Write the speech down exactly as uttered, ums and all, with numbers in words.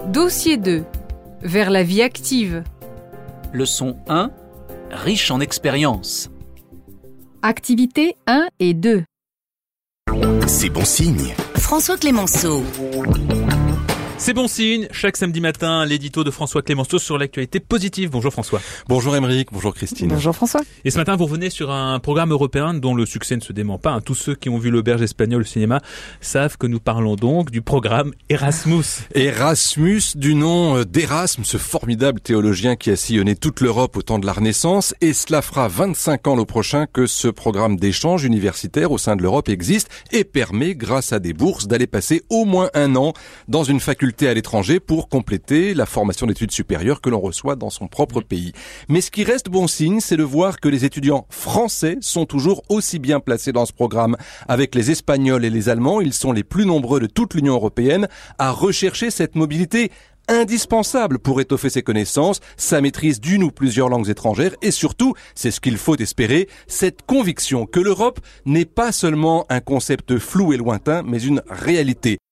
Dossier deux. Vers la vie active. Leçon un. Riche en expérience. Activités un et deux. C'est bon signe. François Clémenceau. C'est bon signe, chaque samedi matin, l'édito de François Clémenceau sur l'actualité positive. Bonjour François. Bonjour Aymeric, bonjour Christine. Bonjour François. Et ce matin, vous revenez sur un programme européen dont le succès ne se dément pas. Tous ceux qui ont vu l'auberge espagnole au cinéma savent que nous parlons donc du programme Erasmus. Erasmus, du nom d'Erasme, ce formidable théologien qui a sillonné toute l'Europe au temps de la Renaissance. Et cela fera vingt-cinq ans l'an prochain que ce programme d'échange universitaire au sein de l'Europe existe et permet, grâce à des bourses, d'aller passer au moins un an dans une faculté à l'étranger pour compléter la formation d'études supérieures que l'on reçoit dans son propre pays. Mais ce qui reste bon signe, c'est de voir que les étudiants français sont toujours aussi bien placés dans ce programme. Avec les Espagnols et les Allemands, ils sont les plus nombreux de toute l'Union européenne à rechercher cette mobilité indispensable pour étoffer ses connaissances, sa maîtrise d'une ou plusieurs langues étrangères et surtout, c'est ce qu'il faut espérer, cette conviction que l'Europe n'est pas seulement un concept flou et lointain, mais une réalité.